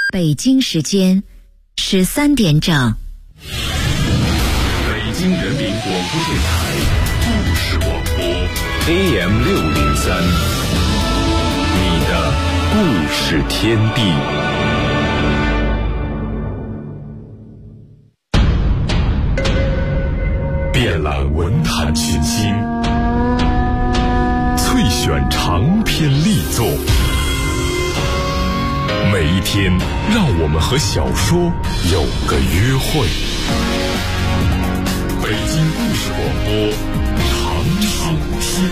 北京时间13点整。 北京人民广播电台故事广播 AM603，你的故事天地。遍览文坛群星，萃选长篇力作。每一天，让我们和小说有个约会。北京故事广播，长寿天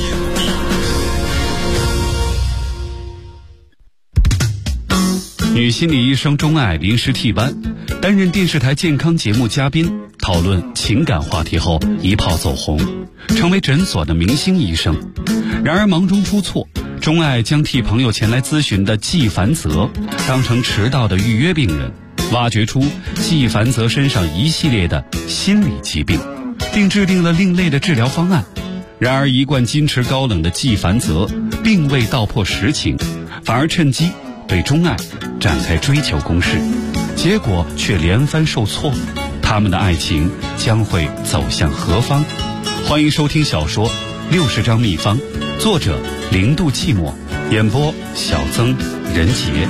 地。 女心理医生钟爱临时替班，担任电视台健康节目嘉宾，讨论情感话题后一炮走红，成为诊所的明星医生。然而忙中出错，钟爱将替朋友前来咨询的季凡泽当成迟到的预约病人，挖掘出季凡泽身上一系列的心理疾病，并制定了另类的治疗方案。然而一贯矜持高冷的季凡泽并未道破实情，反而趁机对钟爱展开追求攻势，结果却连番受挫。他们的爱情将会走向何方？欢迎收听小说《60张秘方》，作者0度寂寞，演播小曾、任杰。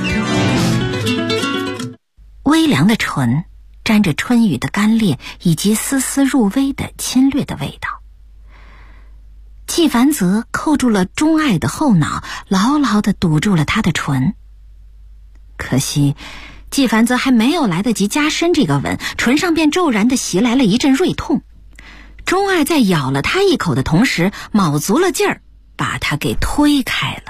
微凉的唇沾着春雨的干裂以及丝丝入微的侵略的味道。季凡泽扣住了钟爱的后脑，牢牢地堵住了她的唇。可惜季凡泽还没有来得及加深这个吻，唇上便骤然地袭来了一阵锐痛。钟爱在咬了他一口的同时，卯足了劲儿把他给推开了。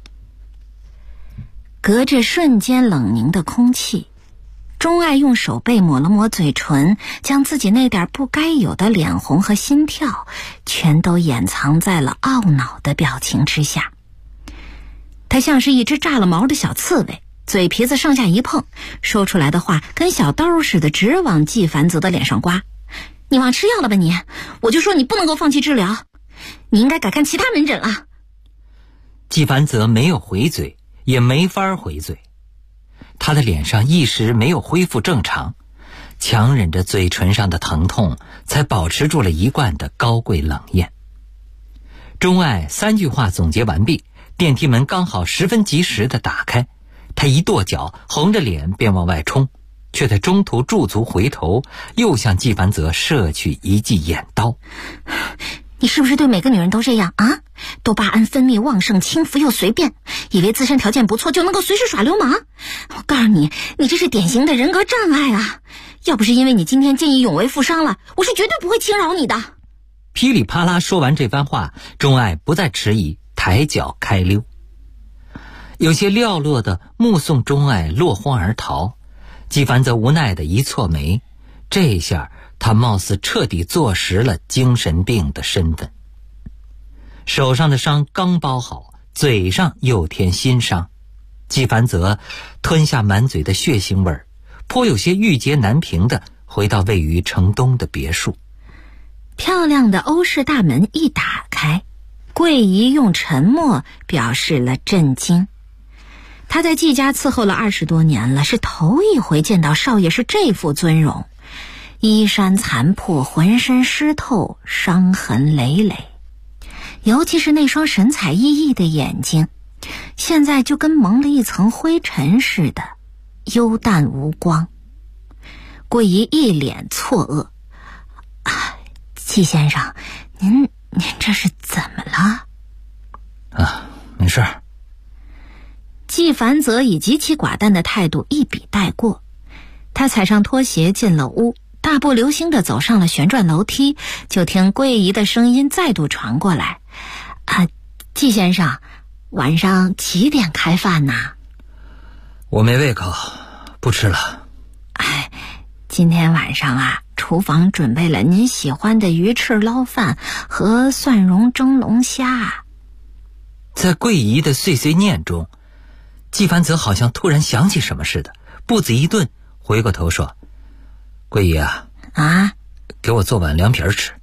隔着瞬间冷凝的空气，钟爱用手背抹了抹嘴唇，将自己那点不该有的脸红和心跳全都掩藏在了懊恼的表情之下。他像是一只炸了毛的小刺猬，嘴皮子上下一碰，说出来的话跟小刀似的直往季凡泽的脸上刮。你忘吃药了吧你？我就说你不能够放弃治疗，你应该改看其他门诊了。 季凡泽没有回嘴，也没法回嘴。他的脸上一时没有恢复正常，强忍着嘴唇上的疼痛，才保持住了一贯的高贵冷艳。钟爱3句话总结完毕，电梯门刚好十分及时地打开，他一跺脚，红着脸便往外冲，却在中途驻足回头，又向季凡泽射去一记眼刀。 你是不是对每个女人都这样啊？多巴胺分泌旺盛，轻浮又随便，以为自身条件不错就能够随时耍流氓？我告诉你，你这是典型的人格障碍啊！要不是因为你今天见义勇为负伤了，我是绝对不会轻饶你的。 噼里啪啦说完这番话，钟爱不再迟疑，抬脚开溜。有些寥落的目送钟爱落荒而逃，季凡则无奈的一蹙眉，这下他貌似彻底坐实了精神病的身份。手上的伤刚包好，嘴上又添新伤，季凡泽吞下满嘴的血腥味儿，颇有些郁结难平的回到位于城东的别墅。 漂亮的欧式大门一打开，桂姨用沉默表示了震惊。她在季家伺候了20多年了，是头一回见到少爷是这副尊容，衣衫残破，浑身湿透，伤痕累累，尤其是那双神采奕奕的眼睛，现在就跟蒙了一层灰尘似的，幽淡无光。桂姨一脸错愕，季先生，您这是怎么了？ 没事儿。 季凡泽以极其寡淡的态度一笔带过，他踩上拖鞋进了屋，大步流星地走上了旋转楼梯，就听桂姨的声音再度传过来：季先生，晚上几点开饭呢？ 我没胃口，不吃了。 今天晚上厨房准备了您喜欢的鱼翅捞饭和蒜蓉蒸龙虾。 在桂姨的碎碎念中，季凡泽好像突然想起什么似的，步子一顿，回过头说：桂姨给我做碗凉皮吃。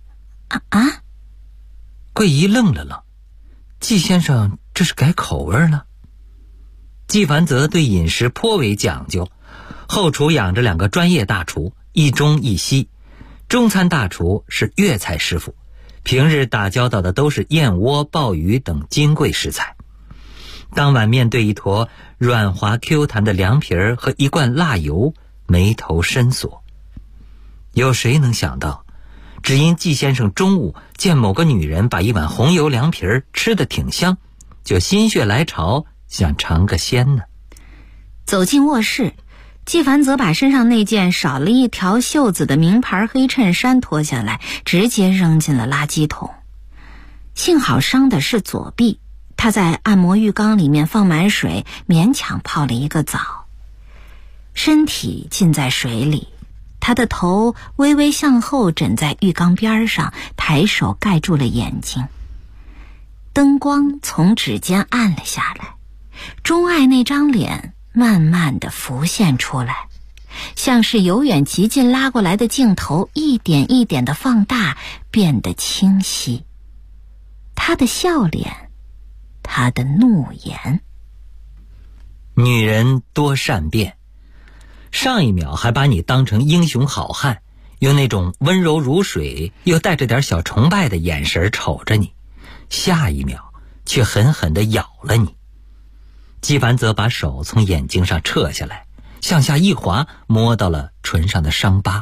桂姨愣了愣，季先生这是改口味了？ 纪凡泽对饮食颇为讲究，后厨养着2个专业大厨，一中一西。中餐大厨是粤菜师傅，平日打交道的都是燕窝、鲍鱼等金贵食材。当晚面对一坨软滑 Q 弹的凉皮儿和一罐辣油，眉头深锁。有谁能想到，只因纪先生中午见某个女人把一碗红油凉皮儿吃得挺香，就心血来潮想尝个鲜呢。 走进卧室，纪凡泽把身上那件少了一条袖子的名牌黑衬衫脱下来，直接扔进了垃圾桶。幸好伤的是左臂，他在按摩浴缸里面放满水，勉强泡了一个澡。身体浸在水里，他的头微微向后枕在浴缸边上，抬手盖住了眼睛。灯光从指尖暗了下来，钟爱那张脸慢慢地浮现出来，像是由远及近拉过来的镜头，一点一点地放大，变得清晰。他的笑脸，他的怒言。 女人多善变，上一秒还把你当成英雄好汉，用那种温柔如水又带着点小崇拜的眼神瞅着你，下一秒却狠狠地咬了你。纪凡泽把手从眼睛上撤下来，向下一滑，摸到了唇上的伤疤。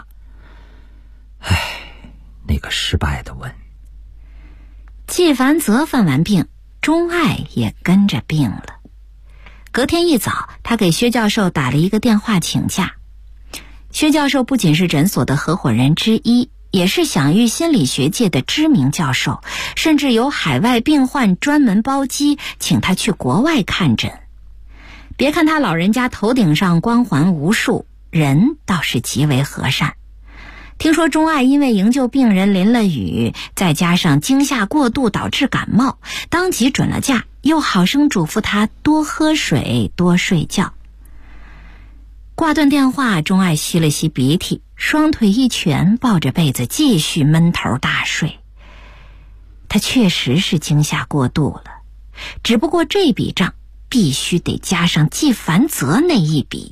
那个失败的吻。 纪凡泽犯完病，钟爱也跟着病了。隔天一早，他给薛教授打了一个电话请假。薛教授不仅是诊所的合伙人之一，也是享誉心理学界的知名教授，甚至有海外病患专门包机请他去国外看诊。别看他老人家头顶上光环无数，人倒是极为和善。听说钟爱因为营救病人淋了雨，再加上惊吓过度导致感冒，当即准了假，又好生嘱咐他多喝水多睡觉。挂断电话，钟爱吸了吸鼻涕，双腿一蜷，抱着被子继续闷头大睡。他确实是惊吓过度了，只不过这笔账必须得加上纪凡泽那一笔。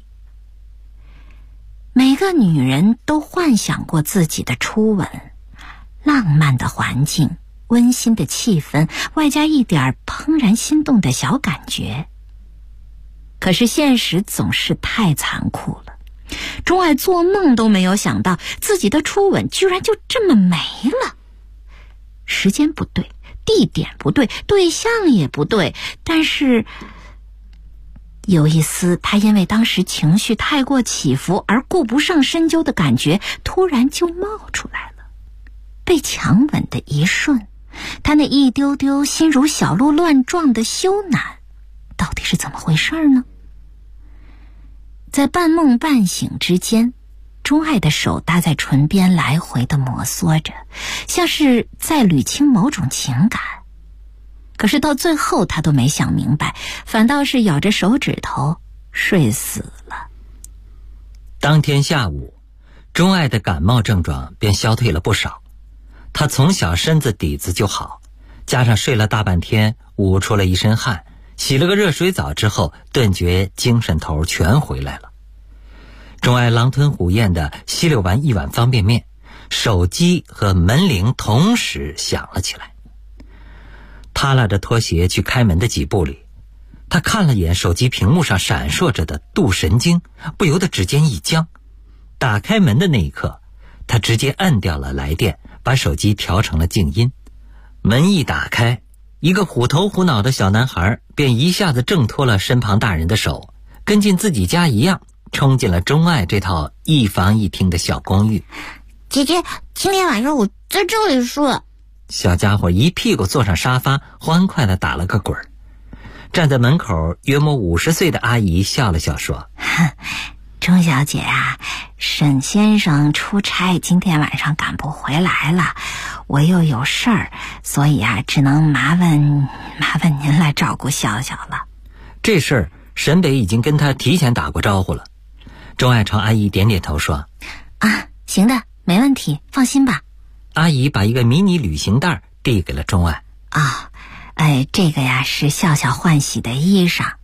每个女人都幻想过自己的初吻，浪漫的环境，温馨的气氛，外加一点怦然心动的小感觉。可是现实总是太残酷了，钟爱做梦都没有想到自己的初吻居然就这么没了。时间不对，地点不对，对象也不对，但是有一丝他因为当时情绪太过起伏而顾不上深究的感觉突然就冒出来了。被强吻的一瞬，他那一丢丢心如小鹿乱撞的羞赧到底是怎么回事呢？在半梦半醒之间，钟爱的手搭在唇边来回的摩挲着，像是在捋清某种情感。可是到最后他都没想明白，反倒是咬着手指头睡死了。 当天下午，钟爱的感冒症状便消退了不少。他从小身子底子就好，加上睡了大半天，捂出了一身汗，洗了个热水澡之后，顿觉精神头全回来了。钟爱狼吞虎咽地吸溜完一碗方便面，手机和门铃同时响了起来。他拉着拖鞋去开门的几步里，他看了眼手机屏幕上闪烁着的镀神经，不由得指尖一僵。打开门的那一刻，他直接按掉了来电，把手机调成了静音。门一打开，一个虎头虎脑的小男孩便一下子挣脱了身旁大人的手，跟进自己家一样冲进了钟爱这套一房一厅的小公寓。 姐姐，今天晚上我在这里睡。 小家伙一屁股坐上沙发，欢快地打了个滚儿。站在门口约莫50岁的阿姨笑了笑说： 钟小姐啊，沈先生出差今天晚上赶不回来了，我又有事儿，所以啊，只能麻烦您来照顾笑笑了。 这事儿沈北已经跟他提前打过招呼了。钟爱朝阿姨点点头说： 行的，没问题，放心吧。 阿姨把一个迷你旅行袋递给了钟爱。 这个呀是笑笑换洗的衣裳，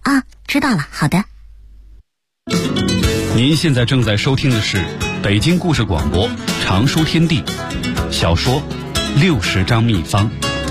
啊，知道了，好的。 您现在正在收听的是北京故事广播常书天地小说60张秘方。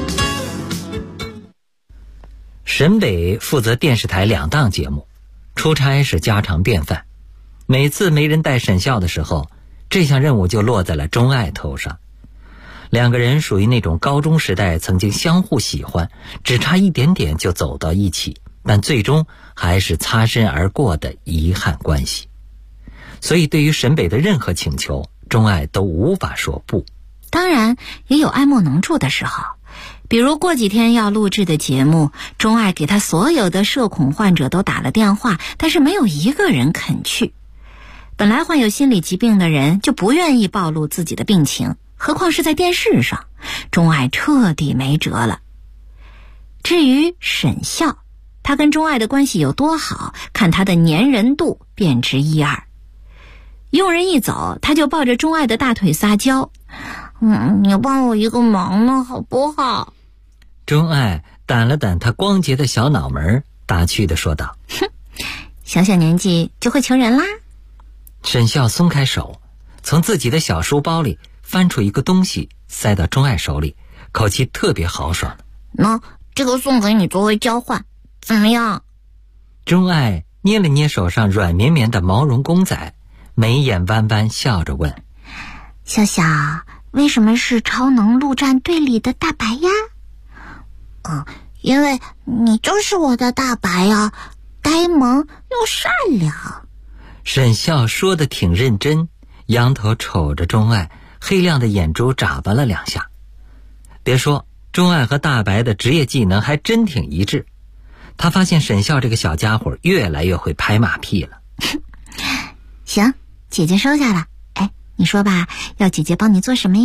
沈北负责电视台2档节目，出差是家常便饭。每次没人带沈笑的时候，这项任务就落在了钟爱头上。2个人属于那种高中时代曾经相互喜欢，只差一点点就走到一起，但最终还是擦身而过的遗憾关系。所以对于沈北的任何请求，钟爱都无法说不。 当然也有爱莫能助的时候，比如过几天要录制的节目，钟爱给他所有的社恐患者都打了电话，但是没有一个人肯去。本来患有心理疾病的人就不愿意暴露自己的病情，何况是在电视上，钟爱彻底没辙了。至于沈笑，他跟钟爱的关系有多好，看他的粘人度便知一二。佣人一走，他就抱着钟爱的大腿撒娇， 你帮我一个忙呢，好不好？ 钟爱掸了掸他光洁的小脑门，打趣地说道： 小小年纪就会求人啦。 沈笑松开手，从自己的小书包里翻出一个东西，塞到钟爱手里，口气特别豪爽。 这个送给你作为交换，怎么样？ 钟爱捏了捏手上软绵绵的毛绒公仔，眉眼弯弯笑着问： 笑笑，为什么是超能陆战队里的大白呀？因为你就是我的大白呀，呆萌又善良。 沈笑说得挺认真，仰头瞅着钟爱，黑亮的眼珠眨巴了2下。别说，钟爱和大白的职业技能还真挺一致。他发现沈笑这个小家伙越来越会拍马屁了。 行，姐姐收下了。你说吧，要姐姐帮你做什么呀？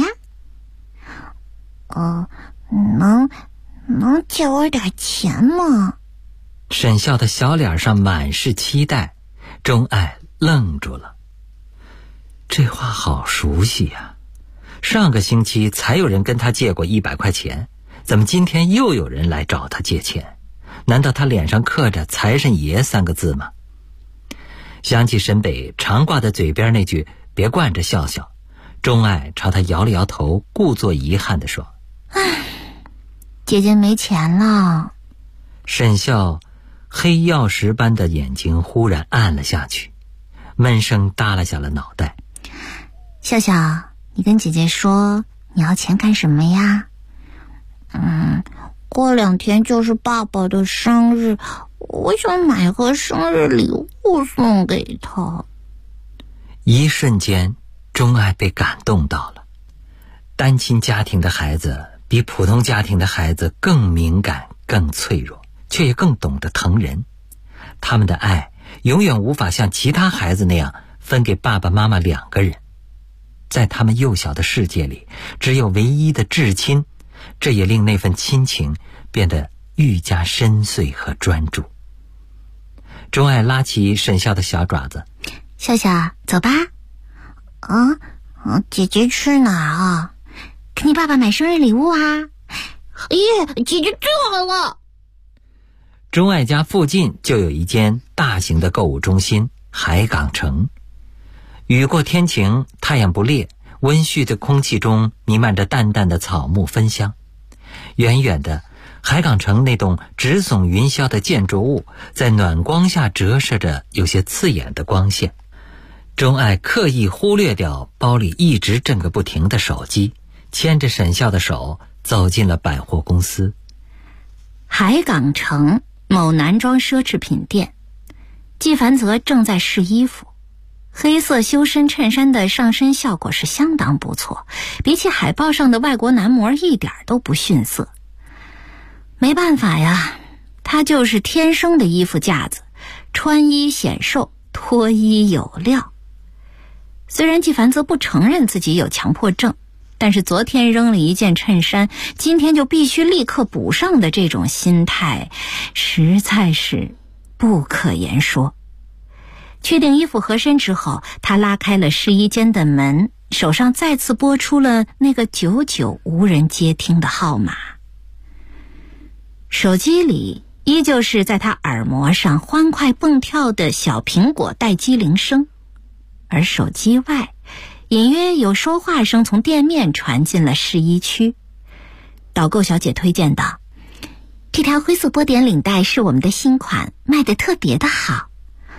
能借我点钱吗？ 沈笑的小脸上满是期待，钟爱愣住了。这话好熟悉呀，上个星期才有人跟他借过100块钱，怎么今天又有人来找他借钱？难道他脸上刻着财神爷3个字吗？想起沈北常挂在嘴边那句别惯着笑笑，钟爱朝他摇了摇头，故作遗憾地说： 姐姐没钱了。 沈笑黑曜石般的眼睛忽然暗了下去，闷声耷拉下了脑袋。 笑笑，你跟姐姐说你要钱干什么呀？过2天就是爸爸的生日，我想买个生日礼物送给他。 一瞬间，钟爱被感动到了。单亲家庭的孩子比普通家庭的孩子更敏感、更脆弱，却也更懂得疼人。他们的爱永远无法像其他孩子那样分给爸爸妈妈2个人。在他们幼小的世界里，只有唯一的至亲，这也令那份亲情变得愈加深邃和专注。钟爱拉起沈笑的小爪子： 笑笑，走吧。姐姐去哪儿啊？给你爸爸买生日礼物啊。姐姐最好了。 钟爱家附近就有一间大型的购物中心海港城。雨过天晴，太阳不烈，温煦的空气中弥漫着淡淡的草木芬香。远远的，海港城那栋直耸云霄的建筑物在暖光下折射着有些刺眼的光线。钟爱刻意忽略掉包里一直震个不停的手机，牵着沈笑的手走进了百货公司。 海港城某男装奢侈品店，季凡泽正在试衣服。黑色修身衬衫的上身效果是相当不错，比起海报上的外国男模一点都不逊色。没办法呀，他就是天生的衣服架子，穿衣显瘦，脱衣有料。虽然季凡泽不承认自己有强迫症，但是昨天扔了一件衬衫，今天就必须立刻补上的这种心态，实在是不可言说。确定衣服合身之后，他拉开了试衣间的门，手上再次拨出了那个久久无人接听的号码。手机里依旧是在他耳膜上欢快蹦跳的小苹果待机铃声，而手机外隐约有说话声从店面传进了试衣区。导购小姐推荐道：“这条灰色波点领带是我们的新款，卖得特别的好。”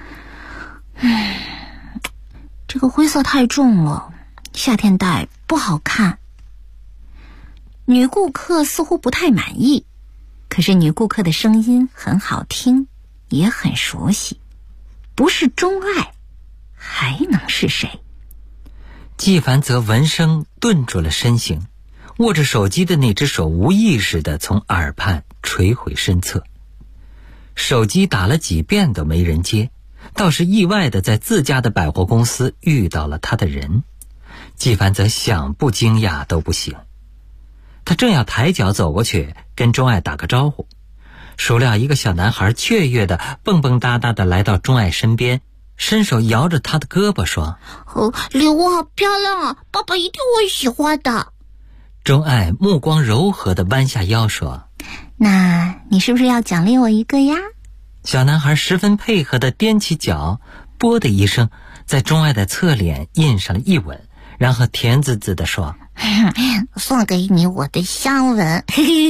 这个灰色太重了，夏天戴不好看。女顾客似乎不太满意，可是女顾客的声音很好听，也很熟悉，不是钟爱，还能是谁？ 纪凡则闻声顿住了身形，握着手机的那只手无意识地从耳畔垂回身侧。手机打了几遍都没人接，倒是意外地在自家的百货公司遇到了他的人。纪凡则想不惊讶都不行。他正要抬脚走过去跟钟爱打个招呼，孰料一个小男孩雀跃地蹦蹦哒哒地来到钟爱身边，伸手摇着他的胳膊说：“ 礼物好漂亮啊，爸爸一定会喜欢的。” 钟爱目光柔和地弯下腰说：“ 那你是不是要奖励我一个呀？” 小男孩十分配合地踮起脚，啵的一声在钟爱的侧脸印上了一吻，然后甜滋滋地说：“ 送给你我的香吻。”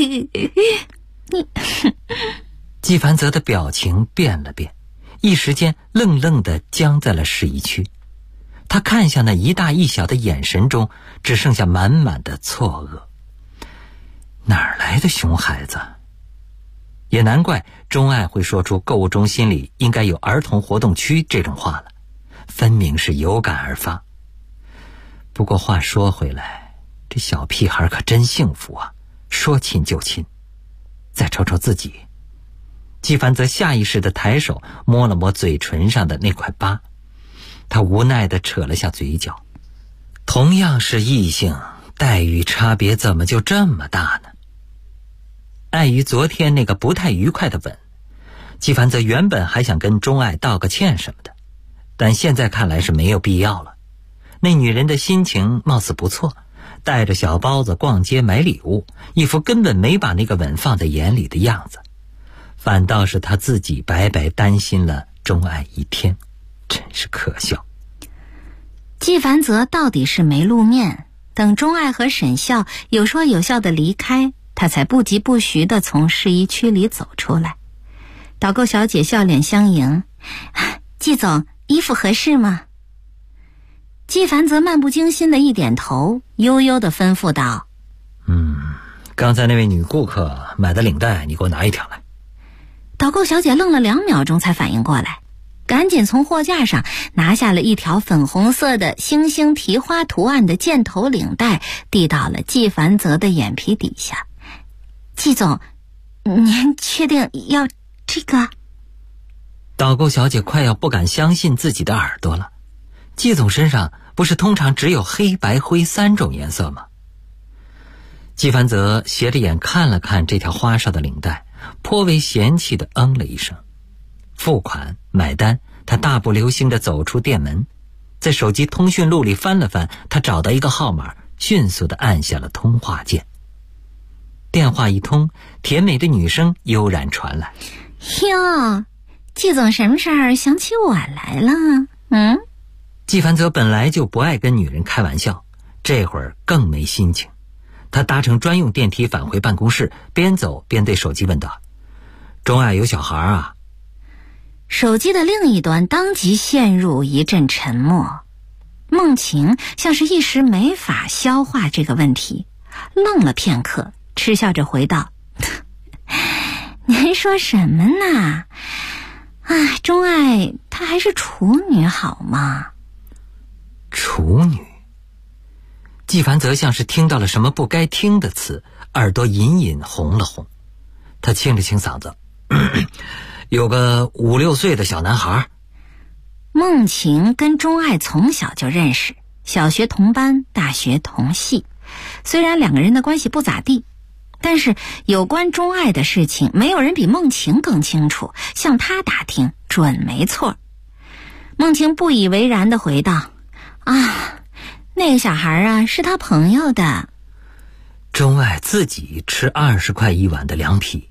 纪凡泽的表情变了变，一时间愣愣地僵在了试衣区。他看向那一大一小的眼神中，只剩下满满的错愕。哪儿来的熊孩子？也难怪钟爱会说出购物中心里应该有儿童活动区这种话了，分明是有感而发。不过话说回来，这小屁孩可真幸福啊，说亲就亲。再瞅瞅自己，纪凡则下意识地抬手摸了摸嘴唇上的那块疤，他无奈地扯了下嘴角。同样是异性，待遇差别怎么就这么大呢？碍于昨天那个不太愉快的吻，纪凡则原本还想跟钟爱道个歉什么的，但现在看来是没有必要了。那女人的心情貌似不错，带着小包子逛街买礼物，一副根本没把那个吻放在眼里的样子，反倒是他自己白白担心了钟爱一天，真是可笑。 纪凡泽到底是没露面，等钟爱和沈笑有说有笑的离开，他才不疾不徐地从试衣区里走出来。导购小姐笑脸相迎：“纪总，衣服合适吗？”纪凡则漫不经心的一点头，悠悠地吩咐道：“ 刚才那位女顾客买的领带，你给我拿一条来。” 导购小姐愣了2秒钟才反应过来，赶紧从货架上拿下了一条粉红色的星星提花图案的箭头领带，递到了纪凡泽的眼皮底下。“纪总，您确定要这个？” 导购小姐快要不敢相信自己的耳朵了。纪总身上不是通常只有黑白灰3种颜色吗？纪凡泽斜着眼看了看这条花哨的领带，颇为嫌弃地了一声。付款买单，他大步流星地走出店门，在手机通讯录里翻了翻，他找到一个号码，迅速地按下了通话键。电话一通，甜美的女声悠然传来：“ 哟，纪总什么事儿想起我来了？” 纪凡泽本来就不爱跟女人开玩笑，这会儿更没心情。他搭乘专用电梯返回办公室，边走边对手机问道：“钟爱有小孩啊？” 手机的另一端当即陷入一阵沉默。梦晴像是一时没法消化这个问题，愣了片刻，嗤笑着回道：“您说什么呢？钟爱她还是处女好吗？” 处女？纪凡泽像是听到了什么不该听的词，耳朵隐隐红了红。他清了清嗓子：“有个5、6岁的小男孩。” 梦晴跟钟爱从小就认识，小学同班，大学同系。虽然2个人的关系不咋地，但是有关钟爱的事情，没有人比梦晴更清楚，向他打听准没错。梦晴不以为然地回道：“那个小孩是他朋友的。” 钟爱自己吃20块一碗的凉皮，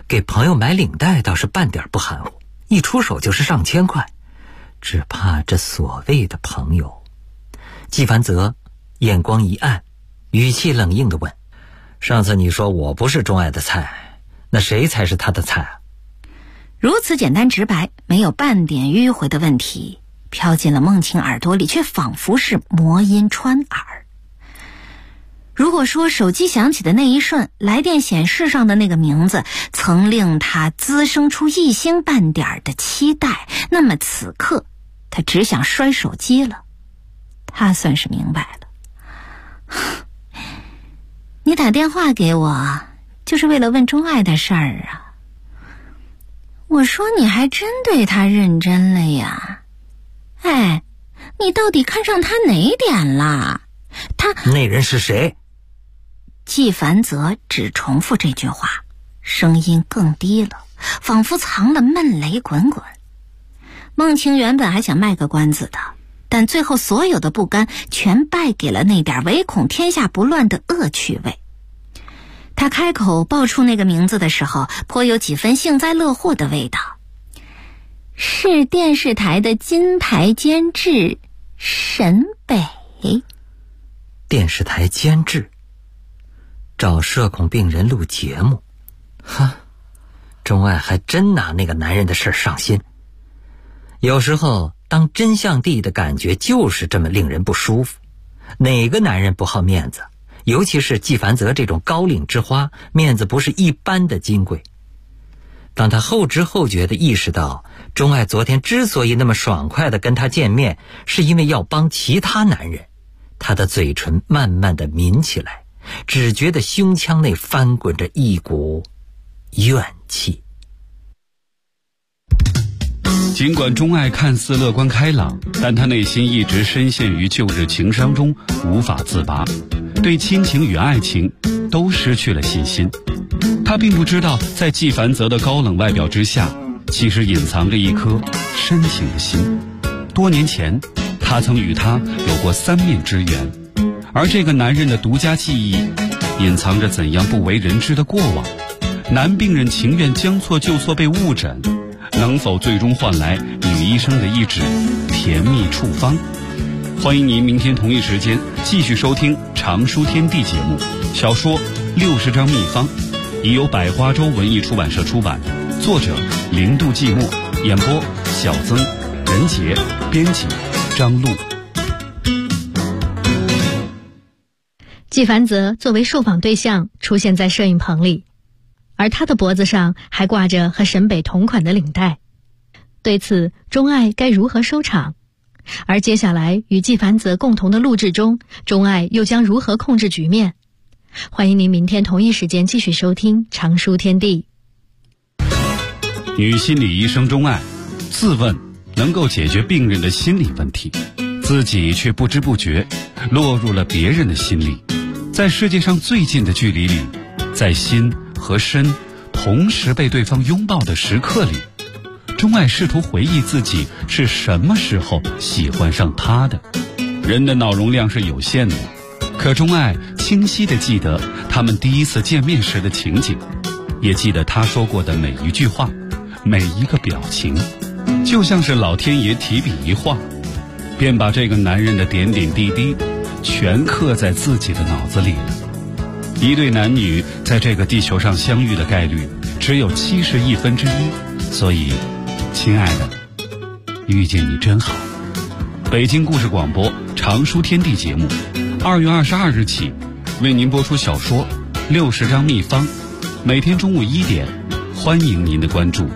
给朋友买领带倒是半点不含糊，一出手就是上千块。只怕这所谓的朋友。纪凡泽眼光一暗，语气冷硬地问：上次你说我不是钟爱的菜，那谁才是他的菜啊？ 如此简单直白，没有半点迂回的问题，飘进了孟晴耳朵里，却仿佛是魔音穿耳。如果说手机响起的那一瞬，来电显示上的那个名字曾令他滋生出一星半点的期待，那么此刻他只想摔手机了。他算是明白了，你打电话给我就是为了问钟爱的事儿啊。我说你还真对他认真了呀。哎，你到底看上他哪点了？ 那人是谁？ 纪凡泽只重复这句话，声音更低了，仿佛藏了闷雷滚滚。孟晴原本还想卖个关子的，但最后所有的不甘全败给了那点唯恐天下不乱的恶趣味。他开口报出那个名字的时候，颇有几分幸灾乐祸的味道。是电视台的金牌监制沈北。 电视台监制找社恐病人录节目，钟爱还真拿那个男人的事上心。有时候当真相帝的感觉就是这么令人不舒服。哪个男人不好面子？尤其是纪凡泽这种高岭之花，面子不是一般的金贵。当他后知后觉地意识到钟爱昨天之所以那么爽快地跟他见面，是因为要帮其他男人，他的嘴唇慢慢地抿起来，只觉得胸腔内翻滚着一股怨气。 尽管钟爱看似乐观开朗，但他内心一直深陷于旧日情伤中无法自拔，对亲情与爱情都失去了信心。他并不知道，在纪凡泽的高冷外表之下，其实隐藏着一颗深情的心。多年前，他曾与他有过3面之缘，而这个男人的独家记忆，隐藏着怎样不为人知的过往。男病人情愿将错就错被误诊，能否最终换来女医生的一纸甜蜜处方？欢迎您明天同一时间继续收听《常书天地》节目。小说60张秘方已由百花洲文艺出版社出版，作者零度寂寞，演播小曾、任杰，编辑张璐。 纪凡泽作为受访对象出现在摄影棚里，而他的脖子上还挂着和沈北同款的领带。对此，钟爱该如何收场？而接下来与纪凡泽共同的录制中，钟爱又将如何控制局面？欢迎您明天同一时间继续收听《常书天地》。 女心理医生钟爱自问能够解决病人的心理问题，自己却不知不觉落入了别人的心里。在世界上最近的距离里，在心和身同时被对方拥抱的时刻里，钟爱试图回忆自己是什么时候喜欢上他的。人的脑容量是有限的，可钟爱清晰地记得他们第一次见面时的情景，也记得他说过的每一句话，每一个表情，就像是老天爷提笔一画，便把这个男人的点点滴滴全刻在自己的脑子里了。一对男女在这个地球上相遇的概率只有1/71，所以亲爱的，遇见你真好。北京故事广播常书天地节目2月22日起为您播出小说60张秘方，每天中午1点，欢迎您的关注。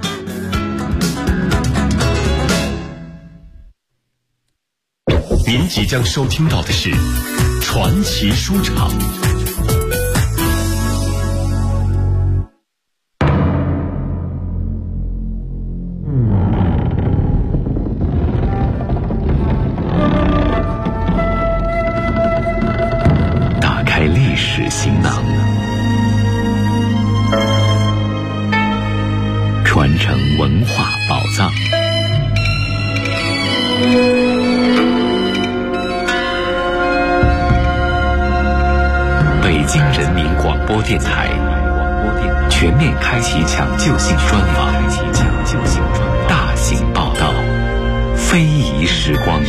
您即将收听到的是传奇书场。打开历史行囊，传承文化宝藏。北京人民广播电台全面开启抢救性专访，大型报道，非遗时光。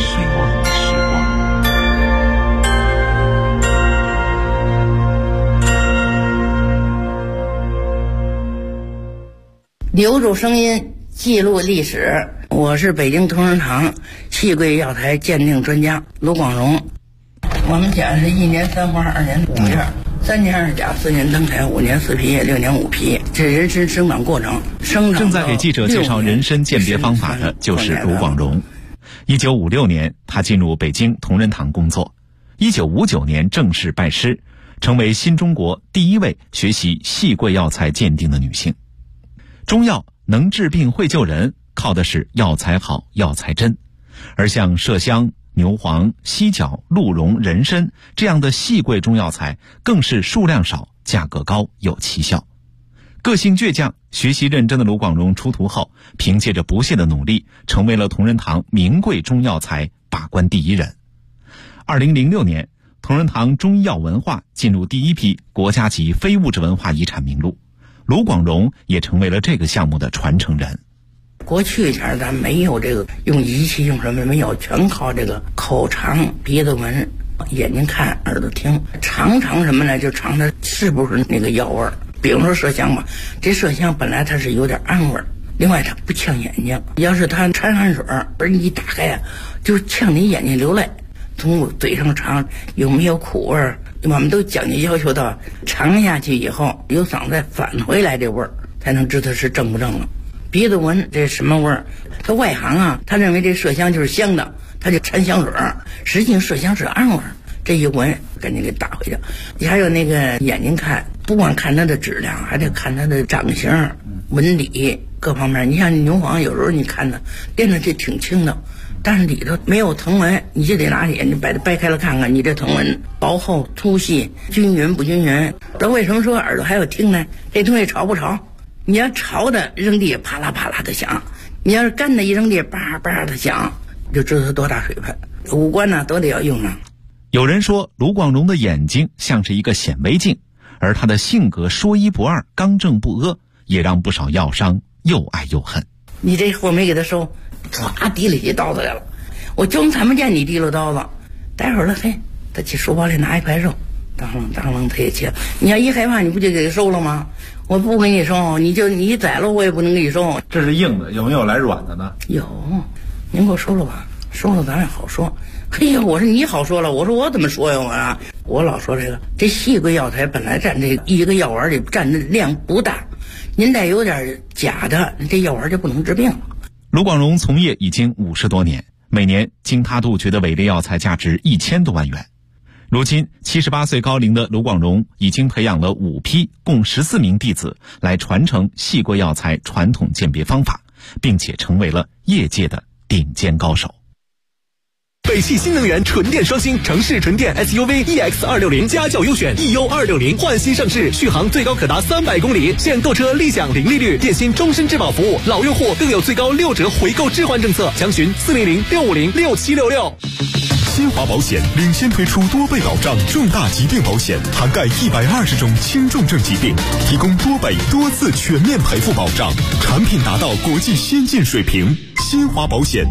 留住声音，记录历史。我是北京同仁堂细桂药材鉴定专家卢广荣。我们家是1年3花2年5叶，3年2甲4年登台5年4皮6年5皮，这人参生长过程。 正在给记者介绍人参鉴别方法的就是卢广荣。1956年，他进入北京同仁堂工作。1959年正式拜师，成为新中国第一位学习细桂药材鉴定的女性。中药能治病会救人，靠的是药材好、药材真。而像麝香、牛黄、犀角、鹿茸、人参这样的细桂中药材，更是数量少、价格高、有奇效。个性倔强、学习认真的卢广荣出徒后，凭借着不懈的努力，成为了同仁堂名贵中药材把关第一人。2006年，同仁堂中医药文化进入第一批国家级非物质文化遗产名录，卢广荣也成为了这个项目的传承人。 过去前咱没有这个用仪器用什么没有，全靠这个口尝、鼻子闻、眼睛看、耳朵听，尝什么呢？就尝它是不是那个药味儿。比如说麝香吧，这麝香本来它是有点氨味儿，另外它不呛眼睛，要是它掺汗水而你一打开啊，就呛你眼睛流泪。从嘴上尝有没有苦味儿，我们都讲究要求到尝下去以后有嗓子再返回来这味儿，才能知道是正不正了。鼻子闻这什么味儿？他外行啊，他认为这麝香就是香的，他就掺香水，实际上麝香是氨味儿。这一闻赶紧给打回去。你还有那个眼睛看，不光看它的质量，还得看它的长形、纹理各方面。你像牛黄，有时候你看它练的这挺轻的，但是里头没有藤纹，你就得拿眼睛把它掰开了看看，你这藤纹薄厚、粗细、均匀不均匀。那为什么说耳朵还有听呢？这东西潮不潮？你要潮的扔地啪啦啪啦的响，你要是干的一扔地叭叭的响，就知道它多大水分。五官呢都得要用上。 有人说卢广荣的眼睛像是一个显微镜，而他的性格说一不二、刚正不阿，也让不少药商又爱又恨。 你这货没给他收，唰提了起刀子来了，我就看不见你提了刀子。待会儿了，嘿，他去书包里拿一块肉，当啷他也切。你要一害怕，你不就给他收了吗？我不给你收，你宰了我也不能给你收。 这是硬的，有没有来软的呢？ 有，您给我收了吧，收了咱也好说。嘿呀，我说你好说了，我说我怎么说呀？我老说这细桂药材本来占这一个药丸里占的量不大，您再有点假的，这药丸就不能治病了。 卢广荣从业已经50多年，每年经他杜绝的伪劣药材价值1000多万元。如今78岁高龄的卢广荣已经培养了5批共14名弟子来传承细桂药材传统鉴别方法，并且成为了业界的顶尖高手。 北汽新能源纯电双星城市纯电 SUV EX260家轿优选 EU260 焕新上市，续航最高可达300公里，现购车立享零利率，电信终身质保服务，老用户更有最高6折回购置换政策，详询400-650-6766。 新华保险领先推出多倍保障重大疾病保险，涵盖120种轻重症疾病，提供多倍多次全面赔付保障，产品达到国际先进水平。新华保险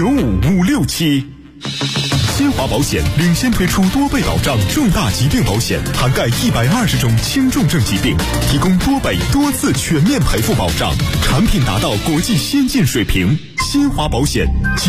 95567。新华保险领先推出多倍保障重大疾病保险，涵盖120种轻重症疾病，提供多倍多次全面赔付保障，产品达到国际先进水平。新华保险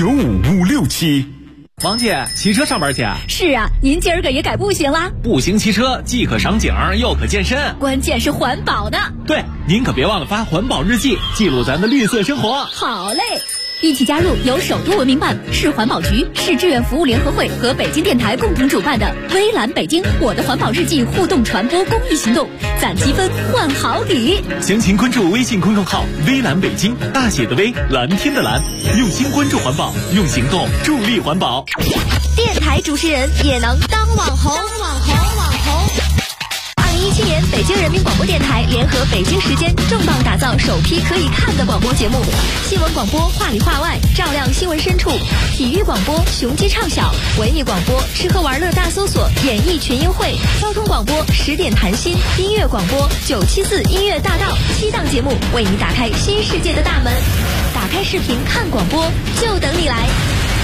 95567。 王姐，骑车上班去？ 是啊，您今儿个也改步行啦？ 步行骑车既可赏景又可健身， 关键是环保呢。 对，您可别忘了发环保日记，记录咱的绿色生活。 好嘞。一起加入由首都文明办、市环保局、市志愿服务联合会和北京电台共同主办的微蓝北京我的环保日记互动传播公益行动，攒积分换好礼。 详情关注微信公众号微蓝北京，大写的微，蓝天的蓝，用心关注环保，用行动助力环保。 电台主持人也能当网红。 2017年，北京人民广播电台联合北京时间重磅打造首批可以看的广播节目：新闻广播话里话外，照亮新闻深处；体育广播雄鸡唱晓；文艺广播吃喝玩乐大搜索，演艺群英会；交通广播10点谈心；音乐广播974音乐大道。7档节目为你打开新世界的大门。打开视频看广播，就等你来。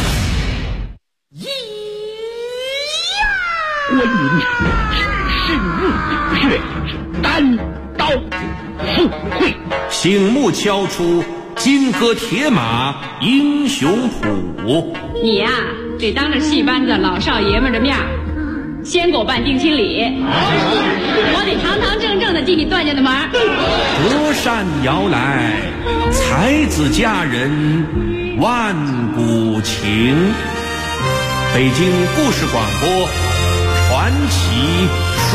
关云长只是入血，单刀赴会， 醒目敲出金戈铁马英雄谱。 你呀，得当着戏班子老少爷们的面先给我办定亲礼，我得堂堂正正的进你段家的门。 隔山遥来，才子佳人万古情。北京故事广播传奇书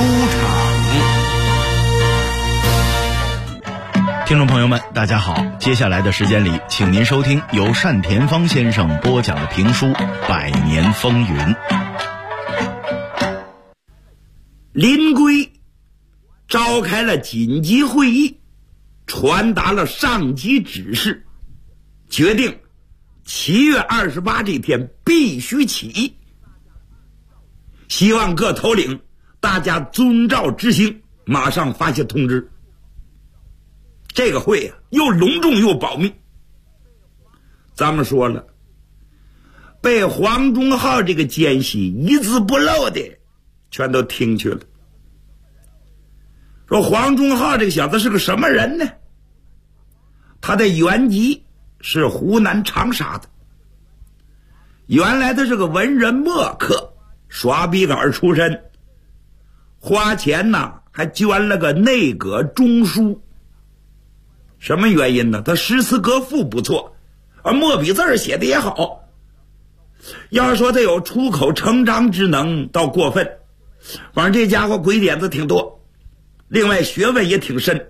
场。听众朋友们，大家好，接下来的时间里，请您收听由单田芳先生播讲的评书《百年风云》。 临归召开了紧急会议，传达了上级指示，决定7月28这天必须起义，希望各头领大家遵照执行，马上发下通知。这个会啊，又隆重又保密。咱们说了，被黄忠浩这个奸细一字不漏的全都听去了。说黄忠浩这个小子是个什么人呢？他的原籍是湖南长沙的，原来他是个文人墨客，耍笔杆出身，花钱呢还捐了个内阁中书。什么原因呢？他诗词歌赋不错，墨笔字写的也好。要说他有出口成章之能倒过分，反正这家伙鬼点子挺多，另外学问也挺深。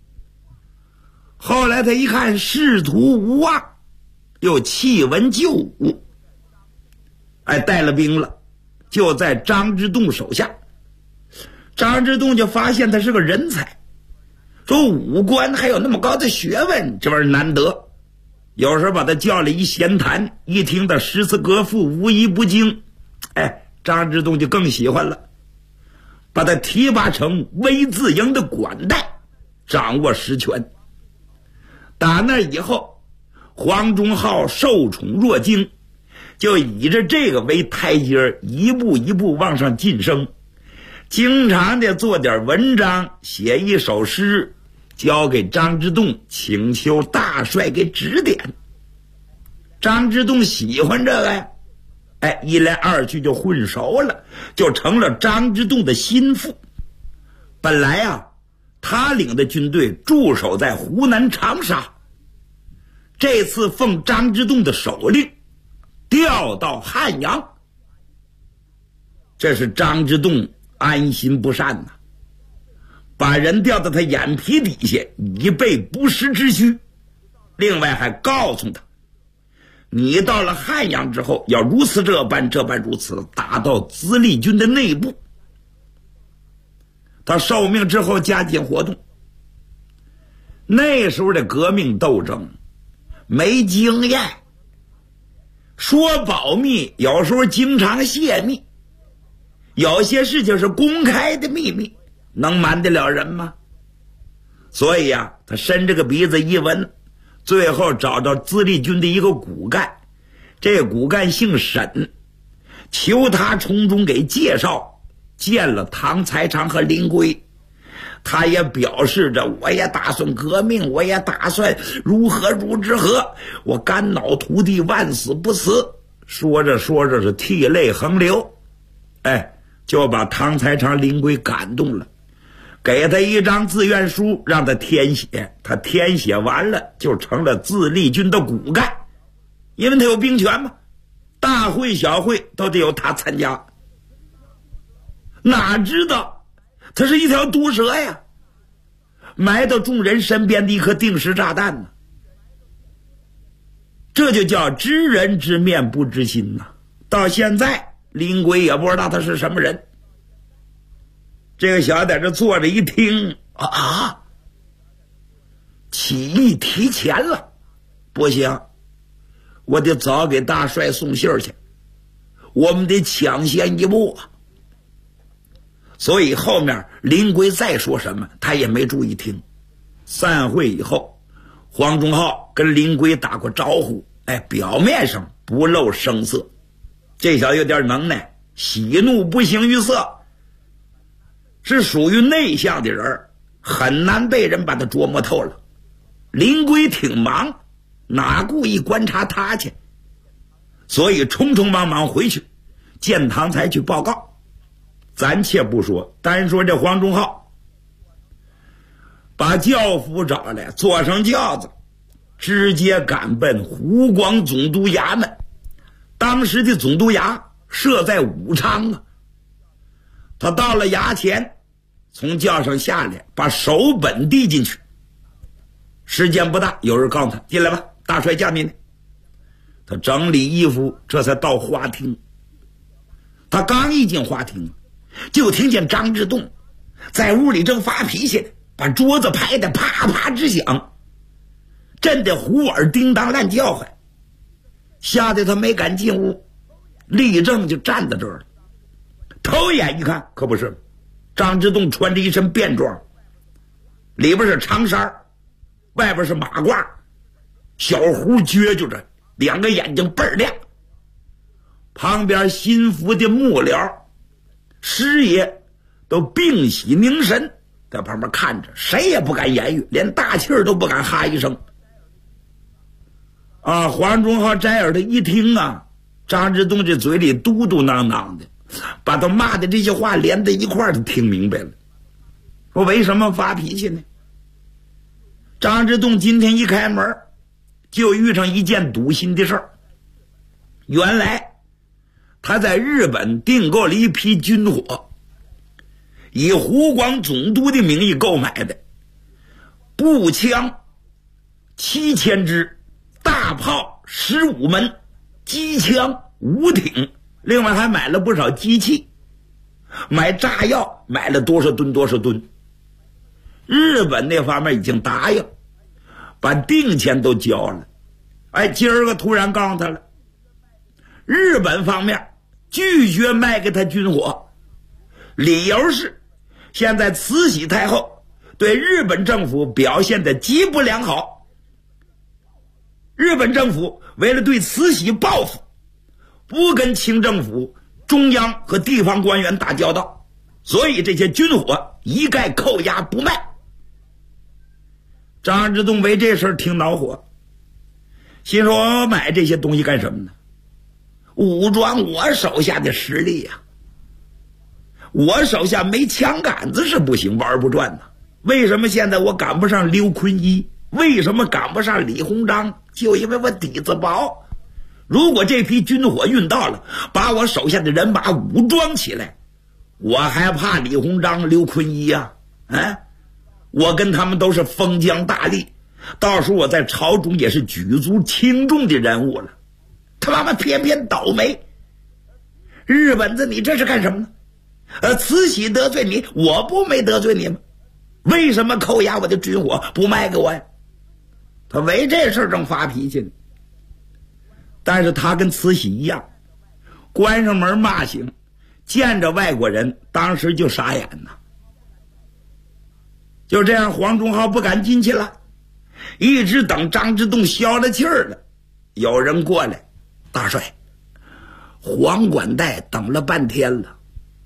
后来他一看仕途无望，又弃文就武，带了兵了，就在张之洞手下。张之洞就发现他是个人才，说武官还有那么高的学问，这玩意儿难得。有时候把他叫来一闲谈，一听他诗词歌赋无一不精，张之洞就更喜欢了，把他提拔成微字营的管带，掌握实权。打那以后，黄忠浩受宠若惊，就以着这个为台阶，一步一步往上晋升，经常的做点文章，写一首诗，交给张之洞，请求大帅给指点。张之洞喜欢这个呀，一来二去就混熟了，就成了张之洞的心腹。本来啊，他领的军队驻守在湖南长沙，这次奉张之洞的手令调到汉阳，这是张之洞安心不善呐，把人调到他眼皮底下，以备不时之需。另外还告诉他，你到了汉阳之后，要如此这般，这般如此，打到自立军的内部。他受命之后加紧活动。那时候的革命斗争没经验，说保密有时候经常泄密，有些事情是公开的秘密，能瞒得了人吗？所以啊，他伸着个鼻子一闻，最后找到自立军的一个骨干，这骨干姓沈，求他从中给介绍，见了唐才常和林圭。他也表示着，我也打算革命，我也打算如何如何，我肝脑涂地，万死不辞。说着说着是涕泪横流，就把唐才常、林圭感动了，给他一张自愿书让他填写。他填写完了就成了自立军的骨干，因为他有兵权嘛，大会小会都得由他参加。哪知道他是一条毒蛇呀，埋到众人身边的一颗定时炸弹呢。这就叫知人知面不知心呐。到现在林圭也不知道他是什么人。 这个小子在这坐着一听啊，起义提前了，不行，我得早给大帅送信去，我们得抢先一步啊。所以后面林圭再说什么他也没注意听。散会以后，黄忠浩跟林圭打过招呼，表面上不露声色，这小子有点能耐，喜怒不形于色，是属于内向的人，很难被人把他琢磨透了。林圭挺忙，哪故意观察他去，所以匆匆忙忙回去见唐才去报告。咱且不说，单说这黄忠浩把教夫找来，坐上轿子，直接赶奔湖广总督衙门。当时的总督衙设在武昌啊。他到了衙前，从轿上下来，把手本递进去。时间不大，有人告诉他进来吧，大帅叫你呢。他整理衣服，这才到花厅。他刚一进花厅，就听见张之洞在屋里正发脾气呢，把桌子拍得啪啪直响，震得胡耳叮当乱叫唤，吓得他没敢进屋，立正就站在这儿了。偷眼一看，可不是，张之洞穿着一身便装，里边是长衫，外边是马褂，小胡撅揪着，两个眼睛倍儿亮。旁边心腹的幕僚师爷都屏息凝神，在旁边看着，谁也不敢言语，连大气儿都不敢哈一声。黄忠浩摘耳朵一听啊，张之洞这嘴里嘟嘟囔囔的，把他骂的这些话连在一块儿，都听明白了。说为什么发脾气呢？张之洞今天一开门，就遇上一件堵心的事儿。原来他在日本订购了一批军火，以湖广总督的名义购买的，步枪7000支，大炮15门，机枪5挺，另外还买了不少机器，买炸药买了多少吨。日本那方面已经答应，把定钱都交了。今儿个突然告诉他了，日本方面拒绝卖给他军火，理由是现在慈禧太后对日本政府表现得极不良好，日本政府为了对慈禧报复，不跟清政府、中央和地方官员打交道，所以这些军火一概扣押不卖。张之洞为这事儿挺恼火，心说我买这些东西干什么呢？武装我手下的实力呀，我手下没枪杆子是不行，玩不转呢。为什么现在我赶不上刘坤一？为什么赶不上李鸿章？就因为我底子薄。如果这批军火运到了，把我手下的人马武装起来，我还怕李鸿章、刘坤一呀？我跟他们都是封疆大吏，到时候我在朝中也是举足轻重的人物了。他妈妈偏偏倒霉，日本子你这是干什么呢？慈禧得罪你，我不没得罪你吗？为什么扣押我的军火不卖给我呀？他为这事正发脾气呢。但是他跟慈禧一样，关上门骂醒，见着外国人当时就傻眼呐。就这样，黄忠浩不敢进去了，一直等张之洞消了气儿了，有人过来，大帅，黄管带等了半天了，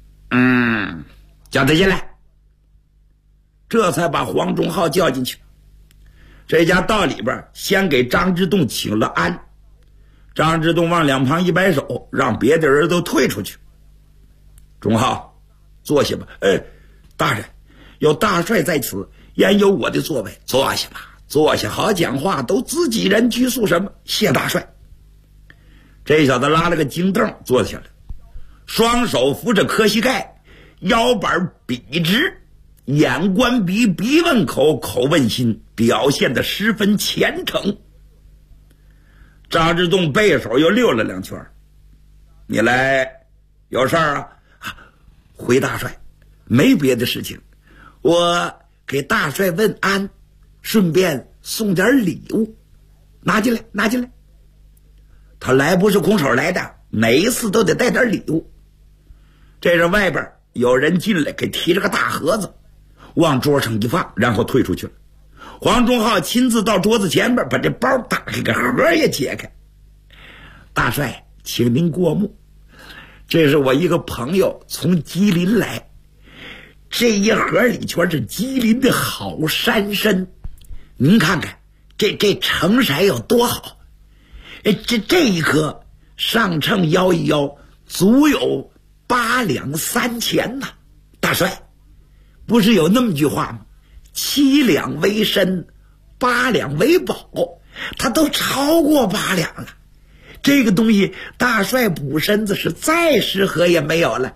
叫他进来。这才把黄忠浩叫进去。这家到里边，先给张之洞请了安。张之洞往两旁一摆手，让别的人都退出去。忠浩，坐下吧。大人，有大帅在此，焉有我的座位？坐下吧，坐下好讲话，都自己人拘束什么？谢大帅。这小子拉了个京凳坐下来，双手扶着磕膝盖，腰板笔直，眼观鼻，鼻问口，口问心，表现得十分虔诚。张之洞背手又溜了2圈。你来有事儿啊？回大帅， 没别的事情，我给大帅问安，顺便送点礼物，拿进来，拿进来。他来不是空手来的，每一次都得带点礼物。这是外边有人进来，给提了个大盒子，往桌上一放，然后退出去了。黄忠浩亲自到桌子前边，把这包打开，个盒也解开。大帅，请您过目，这是我一个朋友从吉林来，这一盒里全是吉林的好山参，您看看这成色有多好。这一颗上秤摇一摇，足有8两3钱呐。大帅，不是有那么句话吗？7两为参，8两为宝，它都超过8两了。这个东西大帅补身子是再适合也没有了。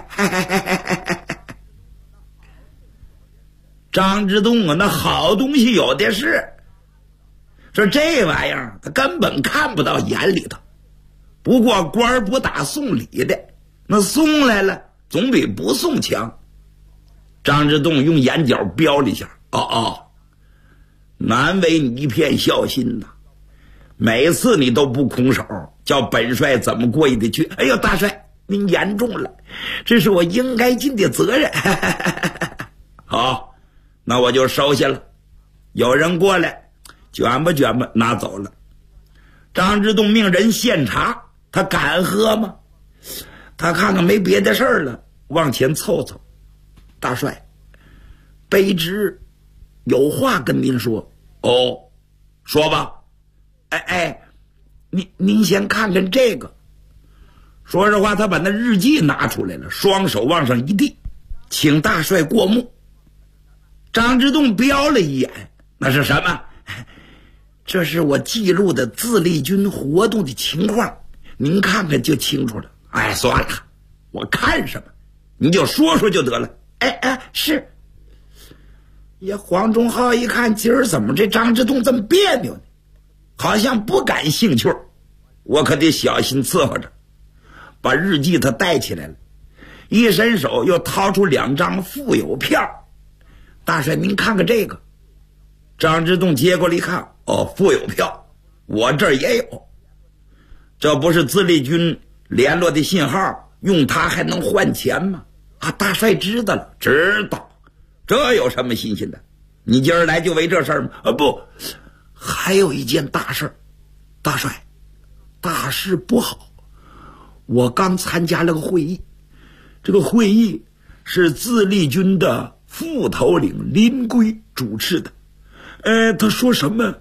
张之洞啊，那好东西有的是，说这玩意儿他根本看不到眼里头。不过官不打送礼的，那送来了总比不送强。张之洞用眼角标了一下，难为你一片孝心呐！每次你都不空手，叫本帅怎么过意得去？哎呦，大帅您言重了，这是我应该尽的责任。好，那我就收下了。有人过来卷吧卷吧拿走了。张之洞命人献茶，他敢喝吗？他看看没别的事儿了，往前凑凑。大帅，卑职有话跟您说。说吧。您先看看这个。说实话，他把那日记拿出来了，双手往上一递，请大帅过目。张之洞标了一眼，那是什么？这是我记录的自立军活动的情况，您看看就清楚了。算了，我看什么？你就说说就得了。是。也黄忠浩一看，今儿怎么这张之洞这么别扭呢？好像不感兴趣，我可得小心伺候着。把日记他带起来了，一伸手又掏出2张富有票。大帅您看看这个。张之洞接过来一看，富有票，我这儿也有。这不是自立军联络的信号，用它还能换钱吗？大帅知道了。知道，这有什么新鲜的？你今儿来就为这事儿吗？不，还有一件大事。大帅，大事不好，我刚参加了个会议，这个会议是自立军的副头领林圭主持的。他说什么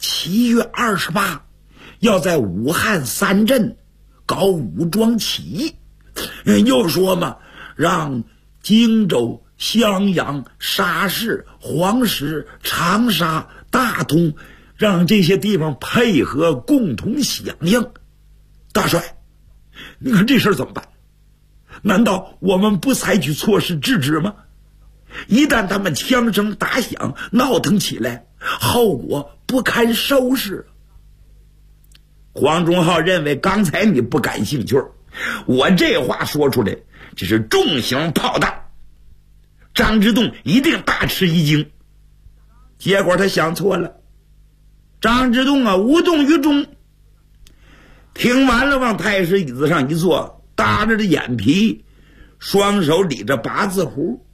7月28要在武汉3镇搞武装起义，又说嘛让荆州、襄阳、沙市、黄石、长沙、大同让这些地方配合共同响应。大帅，你看这事儿怎么办？难道我们不采取措施制止吗？一旦他们枪声打响，闹腾起来，后果不堪收拾。黄忠浩认为刚才你不感兴趣，我这话说出来，这是重型炮弹，张之洞一定大吃一惊。结果他想错了，张之洞无动于衷，听完了往太师椅子上一坐，耷着着眼皮，双手理着八字胡。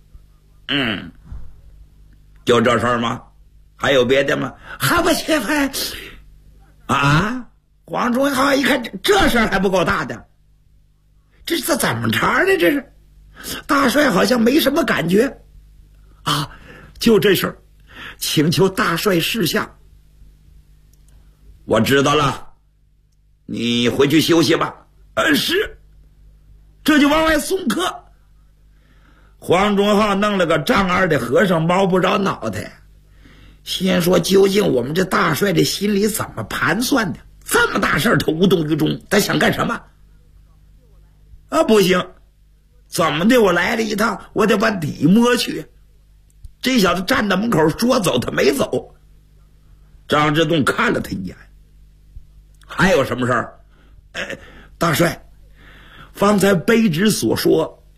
就这事儿吗？还有别的吗？还不切拍黄忠浩一看这事儿还不够大的，这是怎么茬呢？这是大帅好像没什么感觉就这事儿，请求大帅示下。我知道了，你回去休息吧。是。这就往外送客。黄忠浩弄了个丈二的和尚摸不着脑袋，先说究竟我们这大帅这心里怎么盘算的？这么大事儿他无动于衷，他想干什么？不行，怎么的我来了一趟，我得把底摸去。这小子站在门口说走他没走。张之洞看了他一眼，还有什么事儿？大帅，方才卑职所说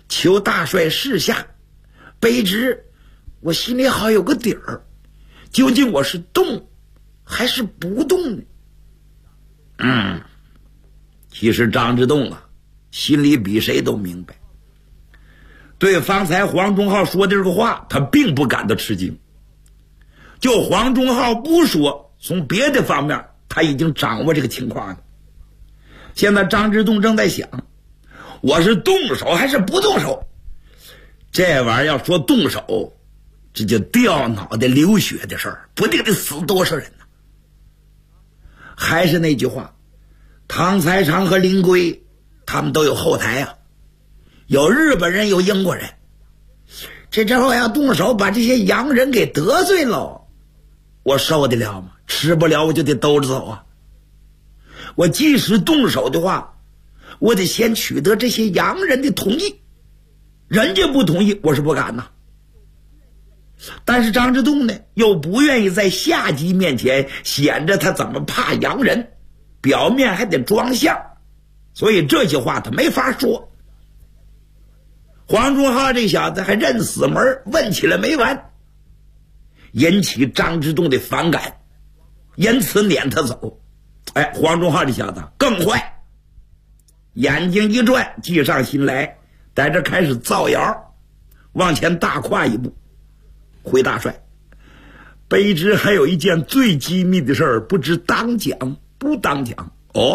求大帅示下。卑职我心里好有个底儿，究竟我是动还是不动呢？其实张之洞啊，心里比谁都明白。对方才黄忠浩说的这个话，他并不感到吃惊。就黄忠浩不说，从别的方面他已经掌握这个情况了。现在张之洞正在想，我是动手还是不动手？这玩意儿要说动手，这就掉脑袋流血的事儿，不定得死多少人呢。还是那句话，唐才常和林圭他们都有后台啊，有日本人，有英国人。这之后要动手把这些洋人给得罪了，我受得了吗？吃不了我就得兜着走啊。我即使动手的话，我得先取得这些洋人的同意，人家不同意我是不敢呐。但是张之洞呢，又不愿意在下级面前显着他怎么怕洋人，表面还得装相，所以这些话他没法说。黄忠浩这小子还认死门，问起来没完，引起张之洞的反感，因此撵他走。黄忠浩这小子更坏，眼睛一转，计上心来，在这开始造谣，往前大跨一步。回大帅，卑职还有一件最机密的事儿，不知当讲不当讲。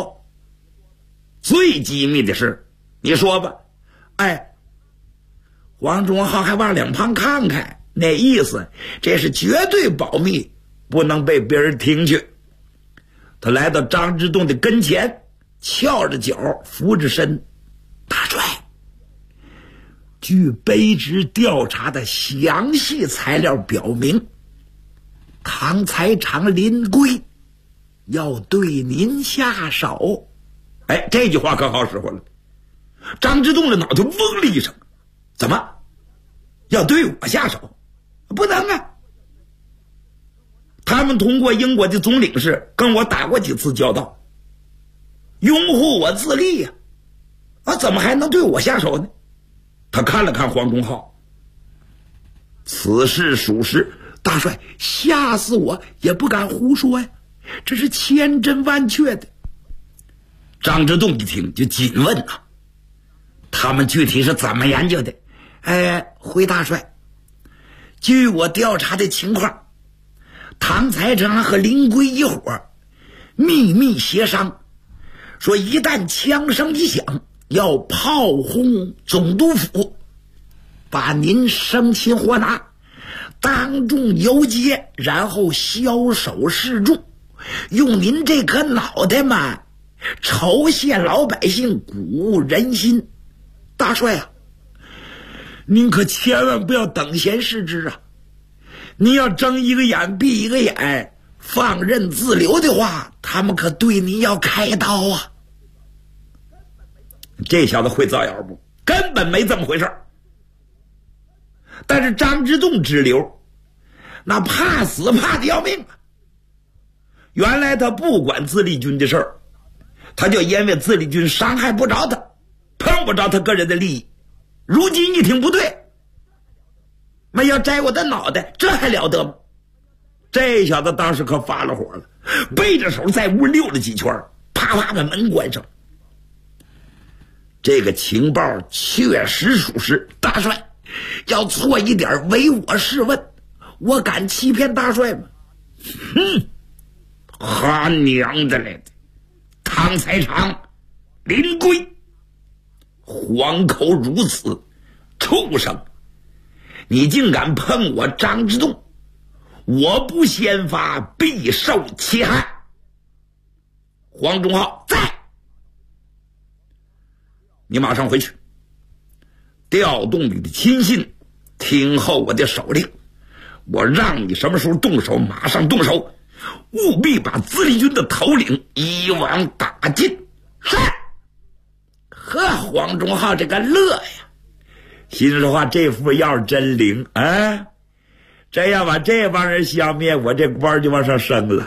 最机密的事你说吧。黄忠浩还往两旁看看，那意思这是绝对保密，不能被别人听去。他来到张之洞的跟前，翘着脚扶着身，大帅，据卑职调查的详细材料表明，唐才常、林圭要对您下手。这句话可好使唤了。张之洞的脑袋嗡了一声，怎么要对我下手？不能啊！他们通过英国的总领事跟我打过几次交道，拥护我自立呀，怎么还能对我下手呢？他看了看黄忠浩，此事属实，大帅吓死我也不敢胡说呀，这是千真万确的。张之洞一听就紧问他们具体是怎么研究的？回大帅，据我调查的情况，唐才常和林圭一伙秘密协商，说一旦枪声一响，要炮轰总督府，把您生擒活拿，当众游街，然后枭首示众，用您这颗脑袋嘛，筹陷老百姓，鼓舞人心。大帅啊，您可千万不要等闲视之啊！您要睁一个眼闭一个眼，放任自流的话，他们可对您要开刀啊！这小子会造谣不？根本没这么回事。但是张之洞支流，那怕死怕的要命啊！原来他不管自立军的事儿，他就因为自立军伤害不着他，碰不着他个人的利益。如今一听不对，那要摘我的脑袋，这还了得吗？这小子当时可发了火了，背着手在屋溜了几圈，啪啪把门关上。这个情报确实属实，大帅要错一点，唯我是问，我敢欺骗大帅吗？他娘的嘞！唐才常、林圭，黄口如此，畜生！你竟敢碰我张之洞，我不先发，必受其害。黄忠浩在，你马上回去，调动你的亲信，听候我的手令。我让你什么时候动手，马上动手，务必把自立军的头领一网打尽。是。黄忠浩这个乐呀，心说话，这副药真灵啊！这要把这帮人消灭，我这官就往上升了。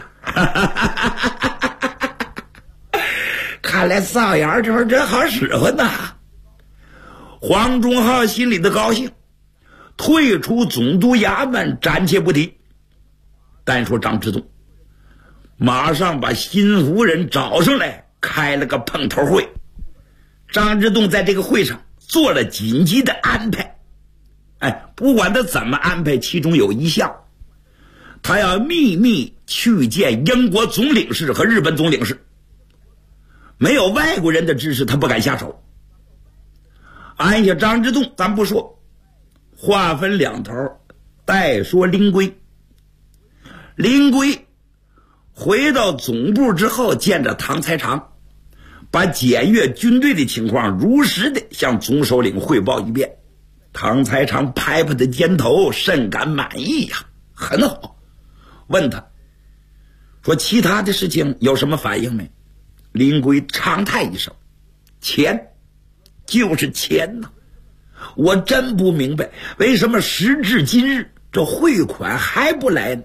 看来造谣这会儿真好使唤呐！ 黄忠浩心里的高兴，退出总督衙门暂且不提，单说张之洞，马上把新夫人找上来，开了个碰头会。张之洞在这个会上做了紧急的安排。不管他怎么安排，其中有一项，他要秘密去见英国总领事和日本总领事，没有外国人的指示他不敢下手。按下张之洞咱不说，话分两头，再说林圭。林圭回到总部之后，见着唐才常，把检阅军队的情况如实的向总首领汇报一遍。唐才常拍拍的肩头，甚感满意呀，很好。问他说其他的事情有什么反应没？林圭长叹一声，钱就是钱呐，我真不明白为什么时至今日这汇款还不来呢？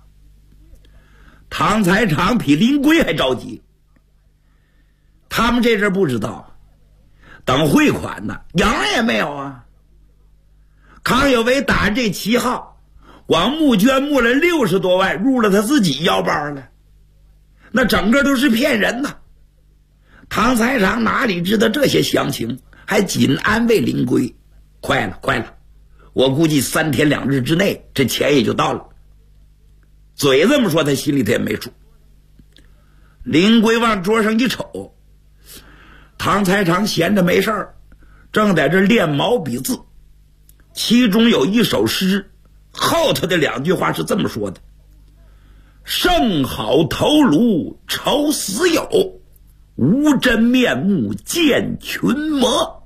唐才常比林圭还着急。他们这阵不知道，等汇款呢，影也没有啊。康有为打这旗号，光募捐募了60多万，入了他自己腰包了，那整个都是骗人呐。唐才常哪里知道这些详情，还紧安慰林圭，快了，我估计3天2日之内这钱也就到了。嘴这么说，他心里他也没数。林圭往桌上一瞅，唐才常闲着没事儿，正在这练毛笔字，其中有一首诗，后头的2句话是这么说的：圣好头颅愁死友，无真面目见群魔。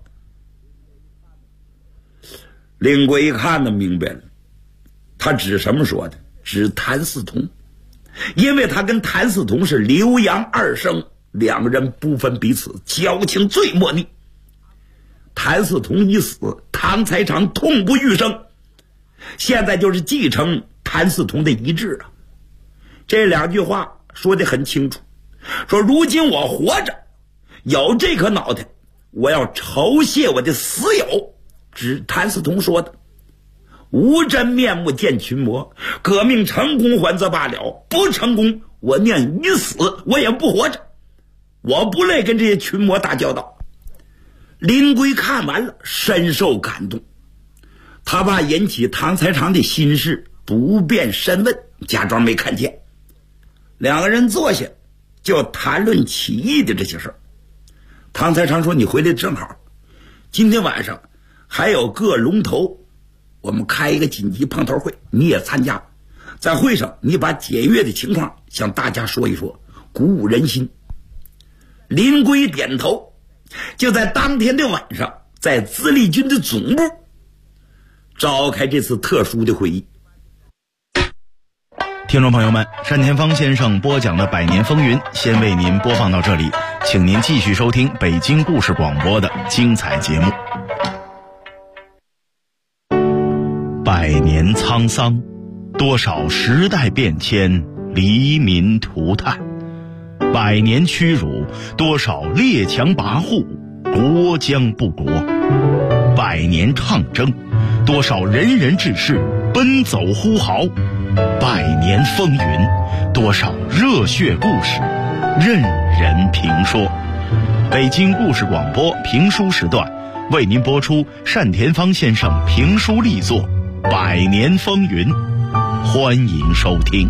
林圭一看就明白了，他指什么说的？指谭嗣同，因为他跟谭嗣同是刘杨2生，2个人不分彼此，交情最莫逆。谭嗣同一死，唐才常痛不欲生，现在就是继承谭嗣同的遗志啊。这2句话说得很清楚，说如今我活着有这颗脑袋，我要酬谢我的死友，指谭嗣同说的。无真面目见群魔，革命成功还则罢了，不成功我念你死，我也不活着，我不累跟这些群魔打交道。林圭看完了深受感动，他怕引起唐才常的心事，不便深问，假装没看见。2个人坐下就谈论起义的这些事儿。唐才常说，你回来正好，今天晚上还有各龙头，我们开一个紧急碰头会，你也参加，在会上你把检阅的情况向大家说一说，鼓舞人心。林圭点头，就在当天的晚上，在自立军的总部召开这次特殊的会议。 听众朋友们，单田芳先生播讲的《百年风云》先为您播放到这里，请您继续收听北京故事广播的精彩节目。100年沧桑，多少时代变迁，黎民涂炭；100年屈辱，多少列强跋扈，国将不国；100年抗争，多少仁人志士奔走呼号；100年风云，多少热血故事任人评说。北京故事广播评书时段为您播出单田芳先生评书力作《100年风云》，欢迎收听。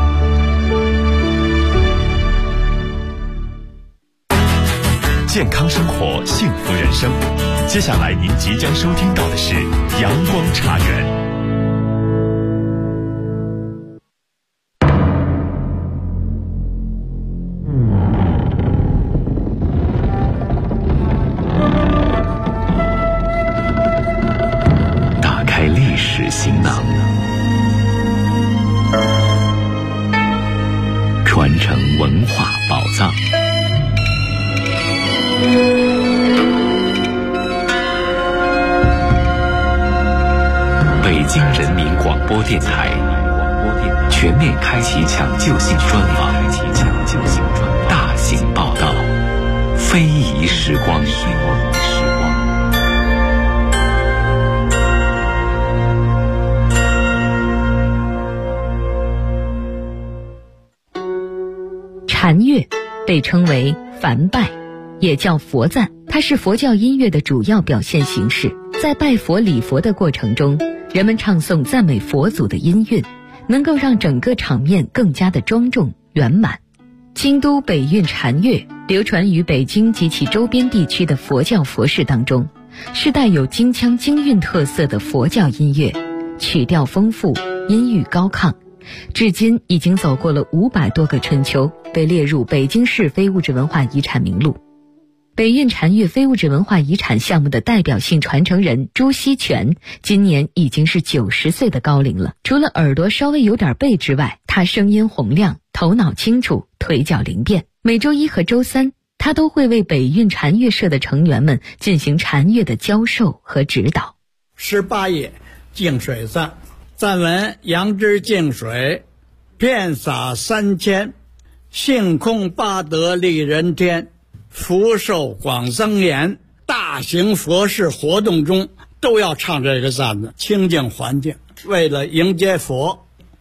健康生活，幸福人生。接下来您即将收听到的是阳光茶园。打开历史行囊，传承文化宝藏。北京人民广播电台全面开启抢救性专访，大型报道，非遗时光。 禅乐被称为梵拜，也叫佛赞，它是佛教音乐的主要表现形式。在拜佛礼佛的过程中，人们唱诵赞美佛祖的音韵，能够让整个场面更加的庄重圆满。京都北韵禅乐流传于北京及其周边地区的佛教佛事当中，是带有京腔京韵特色的佛教音乐，曲调丰富，音域高亢，至今已经走过了500多个春秋，被列入北京市非物质文化遗产名录。北韵禅乐非物质文化遗产项目的代表性传承人朱锡全今年已经是90岁的高龄了。除了耳朵稍微有点背之外，他声音洪亮，头脑清楚，腿脚灵便。每周一和周三，他都会为北韵禅乐社的成员们进行禅乐的教授和指导。 18页净水赞，赞文：杨枝净水，遍洒3000，性空八德利人天，福寿广增延。大型佛事活动中都要唱这个赞子，清净环境，为了迎接佛。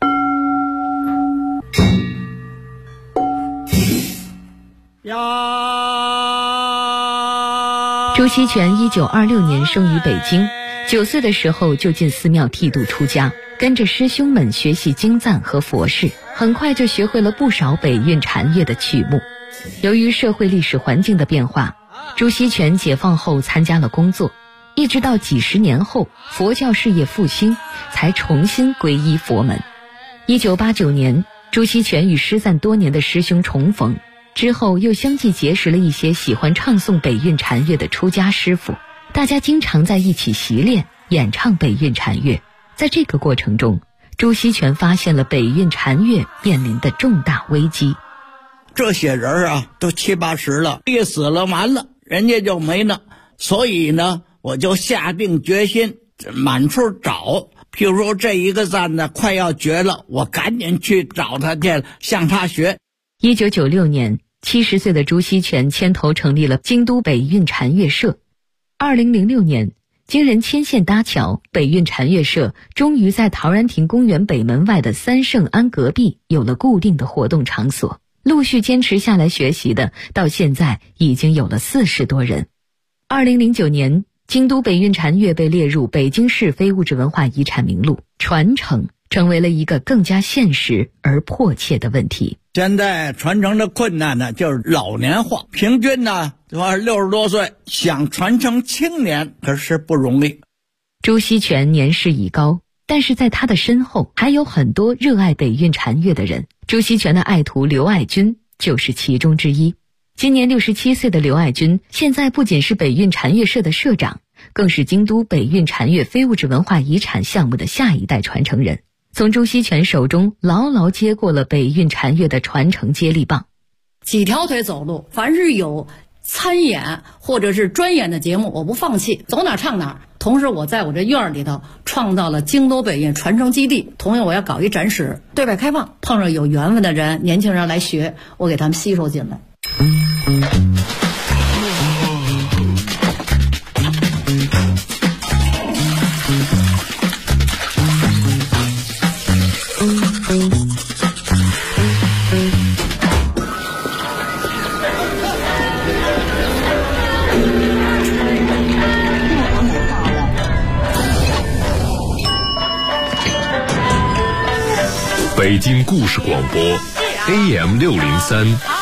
朱锡全1926年生于北京，9岁的时候就进寺庙剃度出家，跟着师兄们学习经赞和佛事，很快就学会了不少北韵禅乐的曲目。由于社会历史环境的变化，朱锡全解放后参加了工作，一直到几十年后佛教事业复兴，才重新皈依佛门。1989年，朱锡全与失散多年的师兄重逢，之后又相继结识了一些喜欢唱诵北韵禅乐的出家师傅，大家经常在一起习练演唱北韵禅乐。在这个过程中，朱锡全发现了北韵禅乐面临的重大危机。 这些人啊，都70、80了，一死了完了，人家就没了。所以呢，我就下定决心满处找。譬如说这一个赞呢快要绝了，我赶紧去找他去，向他学。 1996年，70岁的朱锡全牵头成立了京都北韵禅乐社。2006年，经人牵线搭桥，北韵禅乐社终于在陶然亭公园北门外的三圣庵隔壁有了固定的活动场所。陆续坚持下来学习的，到现在已经有了40多人。2009年，京都北韵禅乐被列入北京市非物质文化遗产名录，传承成为了一个更加现实而迫切的问题。 现在传承的困难呢，就是老年化，平均呢60多岁，想传承青年可是不容易。 朱锡全年事已高，但是在他的身后还有很多热爱北韵禅乐的人。朱锡全的爱徒刘爱军就是其中之一。今年67岁的刘爱军，现在不仅是北韵禅乐社的社长，更是京都北韵禅乐非物质文化遗产项目的下一代传承人，从朱锡全手中牢牢接过了北韵禅乐的传承接力棒。 几条腿走路，凡是有参演或者是专演的节目，我不放弃，走哪唱哪。同时我在我这院里头创造了京都北韵传承基地，同样我要搞一展示，对外开放，碰上有缘分的人，年轻人来学，我给他们吸收进来。 北京故事广播 AM603